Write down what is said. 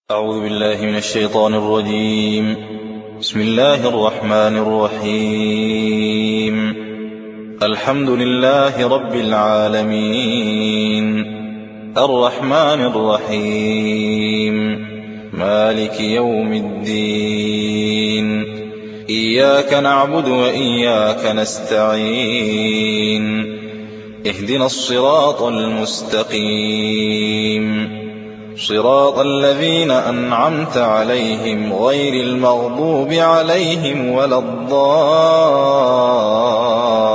أعوذ بالله من الشيطان الرجيم. بسم الله الرحمن الرحيم. الحمد لله رب العالمين، الرحمن الرحيم، مالك يوم الدين، إياك نعبد وإياك نستعين، اهدنا الصراط المستقيم، صراط الذين أنعمت عليهم غير المغضوب عليهم ولا الضالين.